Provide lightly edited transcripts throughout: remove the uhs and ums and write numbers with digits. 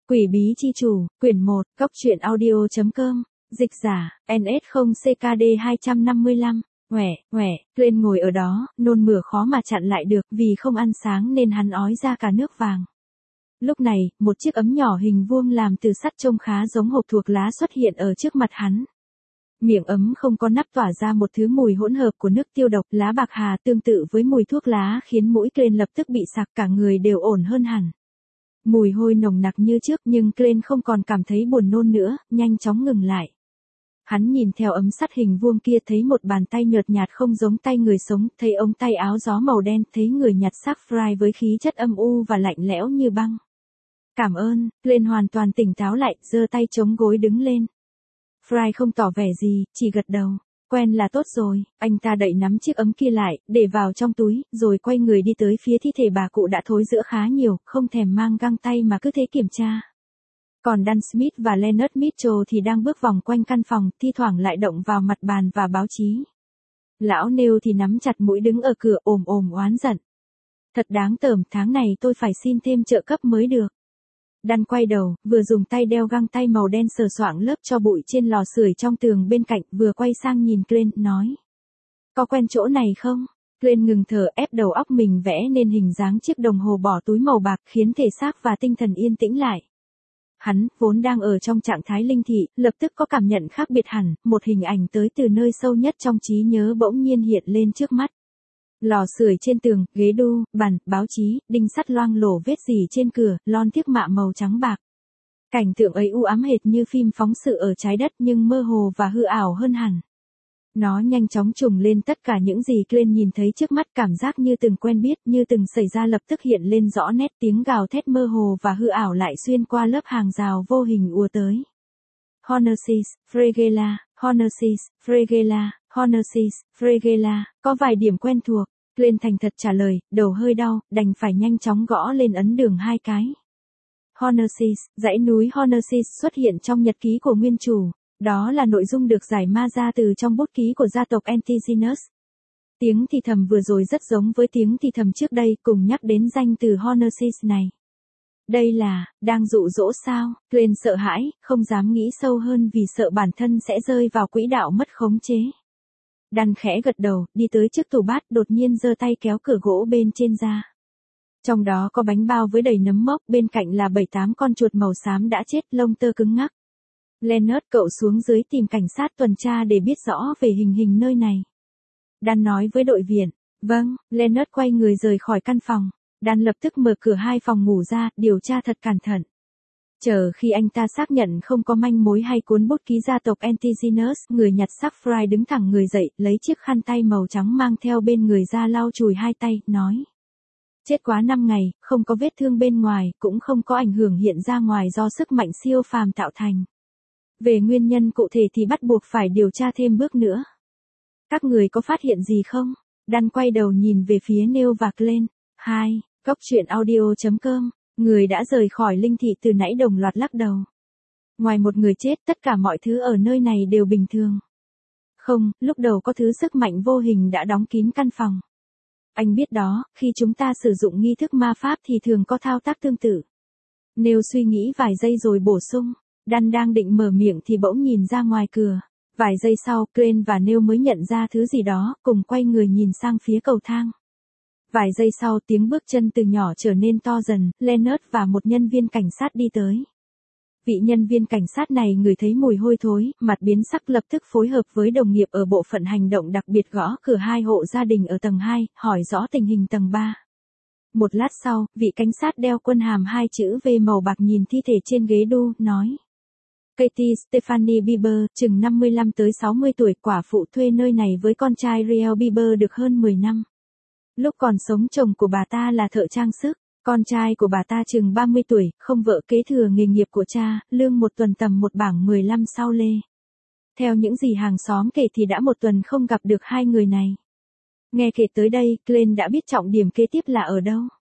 Quỷ bí chi chủ, quyển 1, góc truyện audio.com, dịch giả, NS0CKD255, Glenn ngồi ở đó, nôn mửa khó mà chặn lại được, vì không ăn sáng nên hắn ói ra cả nước vàng. Lúc này, một chiếc ấm nhỏ hình vuông làm từ sắt trông khá giống hộp thuốc lá xuất hiện ở trước mặt hắn. Miệng ấm không có nắp tỏa ra một thứ mùi hỗn hợp của nước tiêu độc, lá bạc hà tương tự với mùi thuốc lá khiến mũi Glenn lập tức bị sặc, cả người đều ổn hơn hẳn. Mùi hôi nồng nặc như trước nhưng Glenn không còn cảm thấy buồn nôn nữa, nhanh chóng ngừng lại. Hắn nhìn theo ấm sắt hình vuông kia, thấy một bàn tay nhợt nhạt không giống tay người sống, thấy ống tay áo gió màu đen, thấy người nhặt xác Fry với khí chất âm u và lạnh lẽo như băng. Cảm ơn, Glenn hoàn toàn tỉnh táo lại, giơ tay chống gối đứng lên. Fry không tỏ vẻ gì, chỉ gật đầu. Quen là tốt rồi, anh ta đậy nắm chiếc ấm kia lại, để vào trong túi, rồi quay người đi tới phía thi thể bà cụ đã thối rữa khá nhiều, không thèm mang găng tay mà cứ thế kiểm tra. Còn Dan Smith và Leonard Mitchell thì đang bước vòng quanh căn phòng, thi thoảng lại động vào mặt bàn và báo chí. Lão Neil thì nắm chặt mũi đứng ở cửa ồm ồm oán giận. Thật đáng tởm, tháng này tôi phải xin thêm trợ cấp mới được. Dan quay đầu, vừa dùng tay đeo găng tay màu đen sờ soạng lớp tro bụi trên lò sưởi trong tường bên cạnh, vừa quay sang nhìn Glenn, nói. Có quen chỗ này không? Glenn ngừng thở, ép đầu óc mình vẽ nên hình dáng chiếc đồng hồ bỏ túi màu bạc, khiến thể xác và tinh thần yên tĩnh lại. Hắn, vốn đang ở trong trạng thái linh thị, lập tức có cảm nhận khác biệt hẳn, một hình ảnh tới từ nơi sâu nhất trong trí nhớ bỗng nhiên hiện lên trước mắt. Lò sưởi trên tường, ghế đu, bàn, báo chí, đinh sắt loang lổ vết rỉ trên cửa, lon thiếc mạ màu trắng bạc. Cảnh tượng ấy u ám hệt như phim phóng sự ở trái đất nhưng mơ hồ và hư ảo hơn hẳn. Nó nhanh chóng trùng lên tất cả những gì Glenn nhìn thấy trước mắt, cảm giác như từng quen biết, như từng xảy ra lập tức hiện lên rõ nét, tiếng gào thét mơ hồ và hư ảo lại xuyên qua lớp hàng rào vô hình ùa tới. Hornacys, Fregela, Hornacys, Fregela, Hornacys, Fregela, có vài điểm quen thuộc. Glenn thành thật trả lời, đầu hơi đau, đành phải nhanh chóng gõ lên ấn đường 2 cái. Hornacys, dãy núi Hornacys xuất hiện trong nhật ký của nguyên chủ. Đó là nội dung được giải ma ra từ trong bút ký của gia tộc Antigenus. Tiếng thì thầm vừa rồi rất giống với tiếng thì thầm trước đây, cùng nhắc đến danh từ Hornacys này. Đây là, đang dụ dỗ sao? Glenn sợ hãi, không dám nghĩ sâu hơn vì sợ bản thân sẽ rơi vào quỹ đạo mất khống chế. Dan khẽ gật đầu, đi tới trước tủ bát, đột nhiên giơ tay kéo cửa gỗ bên trên ra. Trong đó có bánh bao với đầy nấm mốc, bên cạnh là 7-8 con chuột màu xám đã chết, lông tơ cứng ngắc. Leonard, cậu xuống dưới tìm cảnh sát tuần tra để biết rõ về hình hình nơi này. Dan nói với đội viện. Vâng, Leonard quay người rời khỏi căn phòng. Dan lập tức mở cửa 2 phòng ngủ ra, điều tra thật cẩn thận. Chờ khi anh ta xác nhận không có manh mối hay cuốn bút ký gia tộc Antigenus, người nhặt xác Fry đứng thẳng người dậy, lấy chiếc khăn tay màu trắng mang theo bên người ra lau chùi 2 tay, nói. Chết quá 5 ngày, không có vết thương bên ngoài, cũng không có ảnh hưởng hiện ra ngoài do sức mạnh siêu phàm tạo thành. Về nguyên nhân cụ thể thì bắt buộc phải điều tra thêm bước nữa. Các người có phát hiện gì không? Dan quay đầu nhìn về phía Neil và Glenn. 2. Góc truyện audio.com. Người đã rời khỏi linh thị từ nãy đồng loạt lắc đầu. Ngoài một người chết, tất cả mọi thứ ở nơi này đều bình thường. Không, lúc đầu có thứ sức mạnh vô hình đã đóng kín căn phòng. Anh biết đó, khi chúng ta sử dụng nghi thức ma pháp thì thường có thao tác tương tự. Neil suy nghĩ vài giây rồi bổ sung. Dan đang định mở miệng thì bỗng nhìn ra ngoài cửa. Vài giây sau, Glenn và Neil mới nhận ra thứ gì đó, cùng quay người nhìn sang phía cầu thang. Vài giây sau, tiếng bước chân từ nhỏ trở nên to dần, Leonard và một nhân viên cảnh sát đi tới. Vị nhân viên cảnh sát này ngửi thấy mùi hôi thối, mặt biến sắc, lập tức phối hợp với đồng nghiệp ở bộ phận hành động đặc biệt gõ cửa 2 hộ gia đình ở tầng 2, hỏi rõ tình hình tầng 3. Một lát sau, vị cảnh sát đeo quân hàm 2 chữ V màu bạc nhìn thi thể trên ghế đu, nói. Katie Stephanie Bieber, chừng 55 tới 60 tuổi, quả phụ thuê nơi này với con trai Riel Bieber được hơn 10 năm. Lúc còn sống chồng của bà ta là thợ trang sức, con trai của bà ta chừng 30 tuổi, không vợ kế thừa nghề nghiệp của cha, lương một tuần tầm một bảng 15 sao lê. Theo những gì hàng xóm kể thì đã một tuần không gặp được 2 người này. Nghe kể tới đây, Glenn đã biết trọng điểm kế tiếp là ở đâu.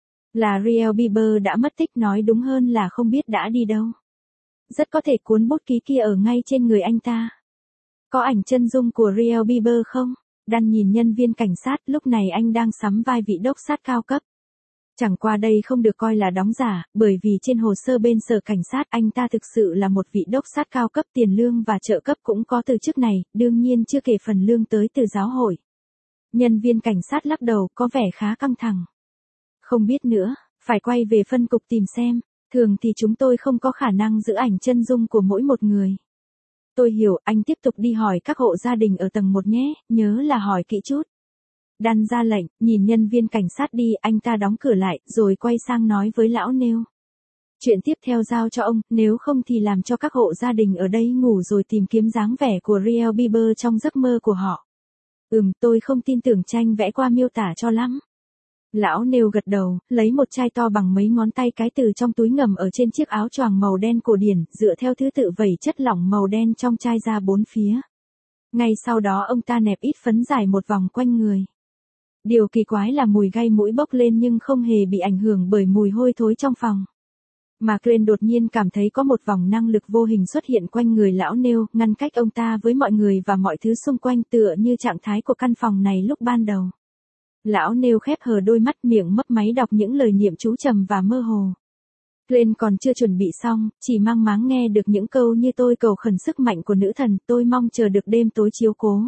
Là Riel Bieber đã mất tích, nói đúng hơn là không biết đã đi đâu. Rất có thể cuốn bút ký kia ở ngay trên người anh ta. Có ảnh chân dung của Riel Bieber không? Dan nhìn nhân viên cảnh sát, lúc này anh đang sắm vai vị đốc sát cao cấp. Chẳng qua đây không được coi là đóng giả, bởi vì trên hồ sơ bên sở cảnh sát anh ta thực sự là một vị đốc sát cao cấp, tiền lương và trợ cấp cũng có từ chức này, đương nhiên chưa kể phần lương tới từ giáo hội. Nhân viên cảnh sát lắc đầu, có vẻ khá căng thẳng. Không biết nữa, phải quay về phân cục tìm xem, thường thì chúng tôi không có khả năng giữ ảnh chân dung của mỗi một người. Tôi hiểu, anh tiếp tục đi hỏi các hộ gia đình ở tầng 1 nhé, nhớ là hỏi kỹ chút. Dan ra lệnh, nhìn nhân viên cảnh sát đi, anh ta đóng cửa lại, rồi quay sang nói với lão Neil. Chuyện tiếp theo giao cho ông, nếu không thì làm cho các hộ gia đình ở đây ngủ rồi tìm kiếm dáng vẻ của Real Bieber trong giấc mơ của họ. Tôi không tin tưởng tranh vẽ qua miêu tả cho lắm. Lão Neil gật đầu, lấy một chai to bằng mấy ngón tay cái từ trong túi ngầm ở trên chiếc áo choàng màu đen cổ điển, dựa theo thứ tự vẩy chất lỏng màu đen trong chai ra 4 phía. Ngay sau đó ông ta nẹp ít phấn dài một vòng quanh người. Điều kỳ quái là mùi gai mũi bốc lên nhưng không hề bị ảnh hưởng bởi mùi hôi thối trong phòng. Mà Glenn đột nhiên cảm thấy có một vòng năng lực vô hình xuất hiện quanh người lão Neil, ngăn cách ông ta với mọi người và mọi thứ xung quanh, tựa như trạng thái của căn phòng này lúc ban đầu. Lão Neil khép hờ đôi mắt, miệng mấp máy đọc những lời niệm chú trầm và mơ hồ. Glenn còn chưa chuẩn bị xong, chỉ mang máng nghe được những câu như tôi cầu khẩn sức mạnh của nữ thần, tôi mong chờ được đêm tối chiếu cố.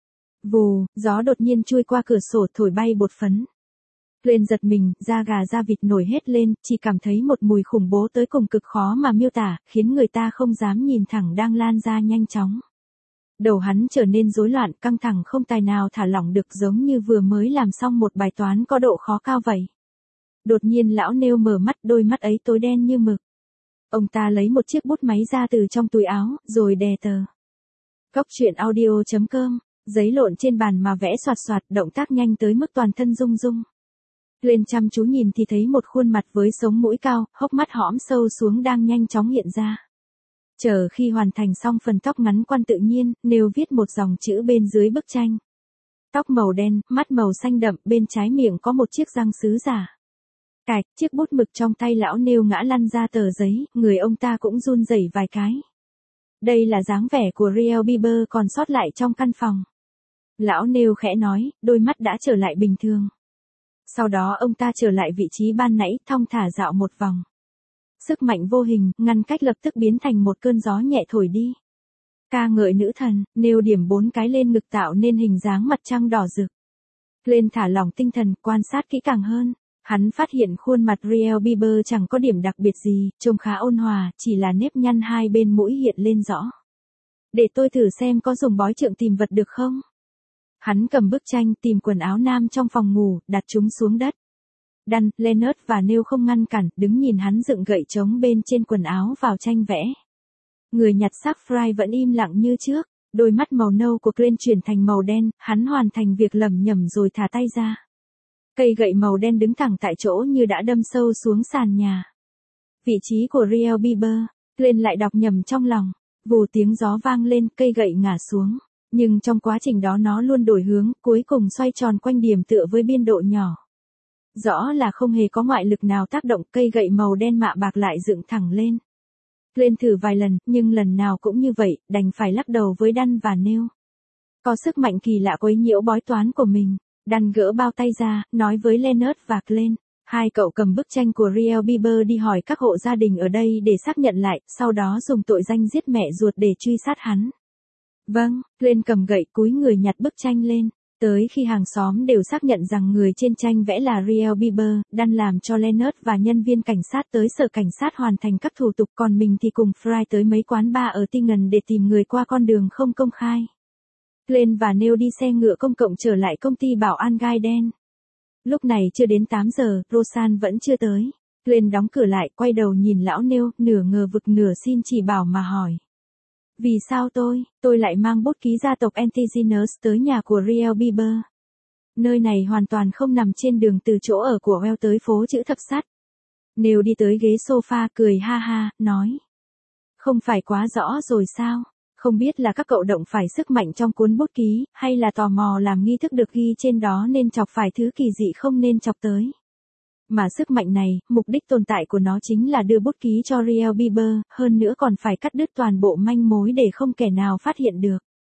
Vù, gió đột nhiên chui qua cửa sổ thổi bay bột phấn. Glenn giật mình, da gà da vịt nổi hết lên, chỉ cảm thấy một mùi khủng bố tới cùng cực khó mà miêu tả, khiến người ta không dám nhìn thẳng đang lan ra nhanh chóng. Đầu hắn trở nên rối loạn, căng thẳng không tài nào thả lỏng được, giống như vừa mới làm xong một bài toán có độ khó cao vậy. Đột nhiên lão Neil mở mắt, đôi mắt ấy tối đen như mực. Ông ta lấy một chiếc bút máy ra từ trong túi áo, rồi đè tờ. Góc truyện audio.com, giấy lộn trên bàn mà vẽ xoạt xoạt, động tác nhanh tới mức toàn thân rung rung. Glenn chăm chú nhìn thì thấy một khuôn mặt với sống mũi cao, hốc mắt hõm sâu xuống đang nhanh chóng hiện ra. Chờ khi hoàn thành xong phần tóc ngắn quan tự nhiên, Neil viết một dòng chữ bên dưới bức tranh. Tóc màu đen, mắt màu xanh đậm, bên trái miệng có một chiếc răng sứ giả. Cạch, chiếc bút mực trong tay lão Neil ngã lăn ra tờ giấy, người ông ta cũng run rẩy vài cái. Đây là dáng vẻ của Real Bieber còn sót lại trong căn phòng. Lão Neil khẽ nói, đôi mắt đã trở lại bình thường. Sau đó ông ta trở lại vị trí ban nãy, thong thả dạo một vòng. Sức mạnh vô hình, ngăn cách lập tức biến thành một cơn gió nhẹ thổi đi. Ca ngợi nữ thần, Neil điểm 4 cái lên ngực tạo nên hình dáng mặt trăng đỏ rực. Glenn thả lỏng tinh thần, quan sát kỹ càng hơn. Hắn phát hiện khuôn mặt Real Bieber chẳng có điểm đặc biệt gì, trông khá ôn hòa, chỉ là nếp nhăn hai bên mũi hiện lên rõ. Để tôi thử xem có dùng bói trượng tìm vật được không? Hắn cầm bức tranh tìm quần áo nam trong phòng ngủ, đặt chúng xuống đất. Dan, Leonard và Neil không ngăn cản, đứng nhìn hắn dựng gậy trống bên trên quần áo vào tranh vẽ. Người nhặt xác Fry vẫn im lặng như trước, đôi mắt màu nâu của Glenn chuyển thành màu đen, hắn hoàn thành việc lẩm nhẩm rồi thả tay ra. Cây gậy màu đen đứng thẳng tại chỗ như đã đâm sâu xuống sàn nhà. Vị trí của Real Bieber, Glenn lại đọc nhầm trong lòng. Vù, tiếng gió vang lên, cây gậy ngả xuống. Nhưng trong quá trình đó nó luôn đổi hướng, cuối cùng xoay tròn quanh điểm tựa với biên độ nhỏ. Rõ là không hề có ngoại lực nào tác động, cây gậy màu đen mạ bạc lại dựng thẳng lên. Glenn thử vài lần, nhưng lần nào cũng như vậy, đành phải lắc đầu với Dan và Neil. Có sức mạnh kỳ lạ quấy nhiễu bói toán của mình. Dan gỡ bao tay ra, nói với Leonard và Glenn. Hai cậu cầm bức tranh của Real Bieber đi hỏi các hộ gia đình ở đây để xác nhận lại, sau đó dùng tội danh giết mẹ ruột để truy sát hắn. Vâng, Glenn cầm gậy cúi người nhặt bức tranh lên. Tới khi hàng xóm đều xác nhận rằng người trên tranh vẽ là Real Bieber, Dan làm cho Leonard và nhân viên cảnh sát tới sở cảnh sát hoàn thành các thủ tục, còn mình thì cùng Fry tới mấy quán bar ở Tingen để tìm người qua con đường không công khai. Glenn và Neil đi xe ngựa công cộng trở lại công ty bảo an gai đen. Lúc này chưa đến 8 giờ, Roseanne vẫn chưa tới. Glenn đóng cửa lại, quay đầu nhìn lão Neil, nửa ngờ vực nửa xin chỉ bảo mà hỏi. Vì sao tôi lại mang bút ký gia tộc Antigenus tới nhà của Real Bieber? Nơi này hoàn toàn không nằm trên đường từ chỗ ở của Well tới phố chữ thập sắt. Neil đi tới ghế sofa cười ha ha, nói. Không phải quá rõ rồi sao? Không biết là các cậu động phải sức mạnh trong cuốn bút ký, hay là tò mò làm nghi thức được ghi trên đó nên chọc phải thứ kỳ dị không nên chọc tới. Mà sức mạnh này, mục đích tồn tại của nó chính là đưa bút ký cho Real Bieber, hơn nữa còn phải cắt đứt toàn bộ manh mối để không kẻ nào phát hiện được.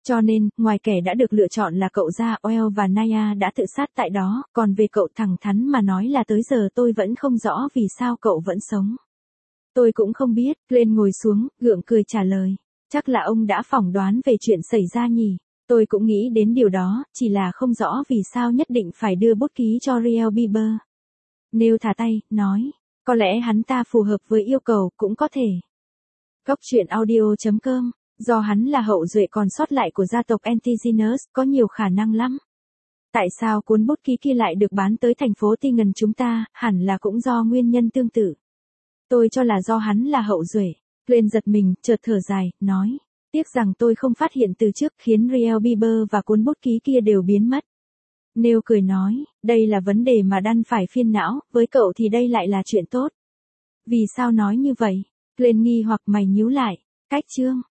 Cho nên, ngoài kẻ đã được lựa chọn là cậu ra, Oel và Naya đã tự sát tại đó, còn về cậu thẳng thắn mà nói là tới giờ tôi vẫn không rõ vì sao cậu vẫn sống. Tôi cũng không biết, Glenn ngồi xuống, gượng cười trả lời. Chắc là ông đã phỏng đoán về chuyện xảy ra nhỉ. Tôi cũng nghĩ đến điều đó, chỉ là không rõ vì sao nhất định phải đưa bút ký cho Real Bieber. Neil thả tay, nói. Có lẽ hắn ta phù hợp với yêu cầu, cũng có thể. Góc truyện audio.com. Do hắn là hậu duệ còn sót lại của gia tộc Antigenus, có nhiều khả năng lắm. Tại sao cuốn bút ký kia lại được bán tới thành phố Tingen chúng ta, hẳn là cũng do nguyên nhân tương tự. Tôi cho là do hắn là hậu duệ. Glenn giật mình, chợt thở dài, nói. Tiếc rằng tôi không phát hiện từ trước khiến Real Bieber và cuốn bút ký kia đều biến mất. Neil cười nói, đây là vấn đề mà Dan phải phiền não, với cậu thì đây lại là chuyện tốt. Vì sao nói như vậy? Glenn nghi hoặc mày nhíu lại. Cách chương.